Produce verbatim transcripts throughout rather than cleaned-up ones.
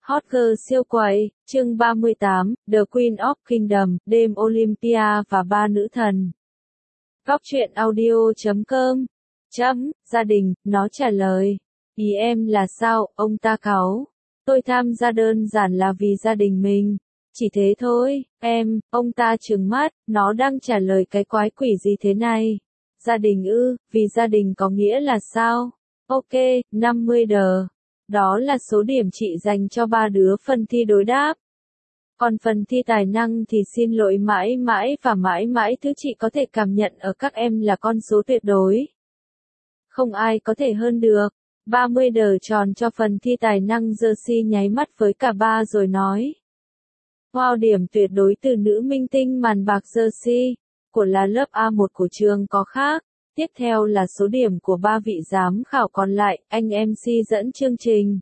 Hot Girl siêu quậy, chương ba mươi tám, The Queen of Kingdom, đêm Olympia và ba nữ thần. Góc truyện audio chấm com. Chấm, gia đình, nó trả lời. Ý em là sao, ông ta cáu. Tôi tham gia đơn giản là vì gia đình mình. Chỉ thế thôi, em, ông ta trừng mắt, nó đang trả lời cái quái quỷ gì thế này. Gia đình ư, vì gia đình có nghĩa là sao? Ok, năm mươi đờ. Đó là số điểm chị dành cho ba đứa phần thi đối đáp. Còn phần thi tài năng thì xin lỗi mãi mãi và mãi mãi thứ chị có thể cảm nhận ở các em là con số tuyệt đối. Không ai có thể hơn được. ba mươi đờ tròn cho phần thi tài năng. Jersey nháy mắt với cả ba rồi nói. Wow, điểm tuyệt đối từ nữ minh tinh màn bạc Jersey, của là lớp A một của trường có khác. Tiếp theo là số điểm của ba vị giám khảo còn lại, anh em xê dẫn chương trình.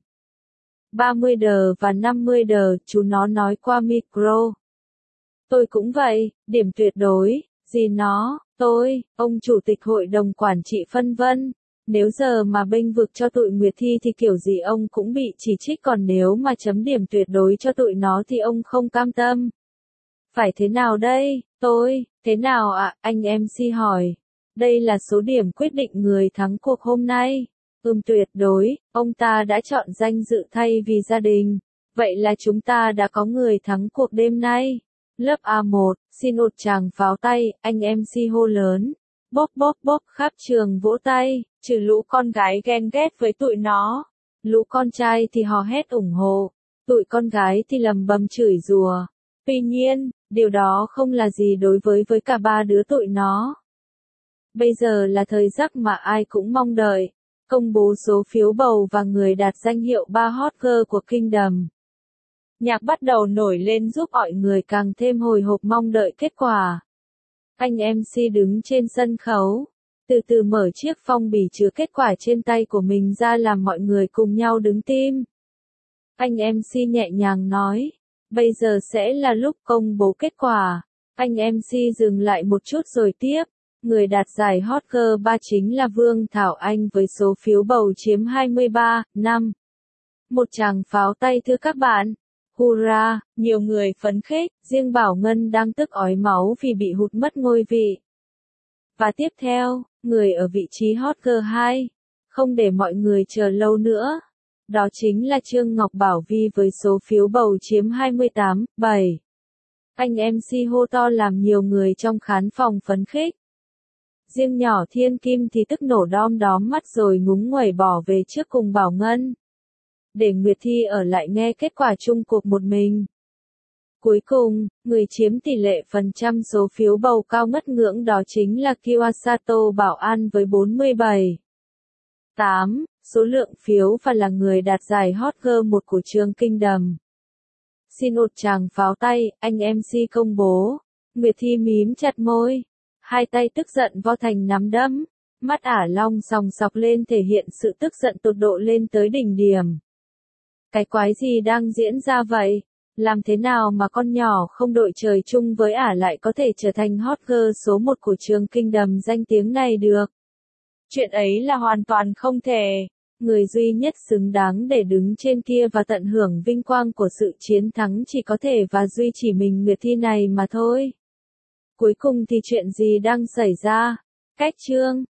ba mươi đờ và năm mươi đờ, chú nó nói qua micro. Tôi cũng vậy, điểm tuyệt đối, gì nó, tôi, ông chủ tịch hội đồng quản trị phân vân. Nếu giờ mà bênh vực cho tụi Nguyệt Thi thì kiểu gì ông cũng bị chỉ trích, còn nếu mà chấm điểm tuyệt đối cho tụi nó thì ông không cam tâm. Phải thế nào đây, tôi, thế nào ạ, à? Anh em xê hỏi. Đây là số điểm quyết định người thắng cuộc hôm nay. Ừm tuyệt đối, ông ta đã chọn danh dự thay vì gia đình. Vậy là chúng ta đã có người thắng cuộc đêm nay. Lớp A một, xin một tràng pháo tay, anh em xê hô lớn. Bóp bóp bóp, khắp trường vỗ tay, trừ lũ con gái ghen ghét với tụi nó. Lũ con trai thì hò hét ủng hộ, tụi con gái thì lầm bầm chửi rủa. Tuy nhiên, điều đó không là gì đối với với cả ba đứa tụi nó. Bây giờ là thời khắc mà ai cũng mong đợi, công bố số phiếu bầu và người đạt danh hiệu ba hot girl của Kingdom. Nhạc bắt đầu nổi lên giúp mọi người càng thêm hồi hộp mong đợi kết quả. Anh em xê đứng trên sân khấu, từ từ mở chiếc phong bì chứa kết quả trên tay của mình ra làm mọi người cùng nhau đứng tim. Anh em xê nhẹ nhàng nói, bây giờ sẽ là lúc công bố kết quả. Anh em xê dừng lại một chút rồi tiếp. Người đạt giải Hot Girl ba chính là Vương Thảo Anh với số phiếu bầu chiếm hai mươi ba phẩy năm. Một tràng pháo tay thưa các bạn. Hurra, nhiều người phấn khích, riêng Bảo Ngân đang tức ói máu vì bị hụt mất ngôi vị. Và tiếp theo, người ở vị trí Hot Girl hai, không để mọi người chờ lâu nữa. Đó chính là Trương Ngọc Bảo Vi với số phiếu bầu chiếm hai mươi tám phẩy bảy. Anh em xê hô to làm nhiều người trong khán phòng phấn khích. Riêng nhỏ Thiên Kim thì tức nổ đom đóm mắt rồi ngúng nguẩy bỏ về trước cùng Bảo Ngân. Để Nguyệt Thi ở lại nghe kết quả chung cuộc một mình. Cuối cùng, người chiếm tỷ lệ phần trăm số phiếu bầu cao ngất ngưỡng đó chính là Kiwasato Bảo An với bốn mươi bảy phẩy tám số lượng phiếu và là người đạt giải Hot Girl một của trường Kingdom. Xin một tràng pháo tay, anh em xê công bố. Nguyệt Thi mím chặt môi. Hai tay tức giận vo thành nắm đấm, mắt ả long sòng sọc lên thể hiện sự tức giận tột độ lên tới đỉnh điểm. Cái quái gì đang diễn ra vậy? Làm thế nào mà con nhỏ không đội trời chung với ả lại có thể trở thành hot girl số một của trường Kingdom danh tiếng này được? Chuyện ấy là hoàn toàn không thể. Người duy nhất xứng đáng để đứng trên kia và tận hưởng vinh quang của sự chiến thắng chỉ có thể và duy chỉ mình Nguyệt Thi này mà thôi. Cuối cùng thì chuyện gì đang xảy ra? Cách chương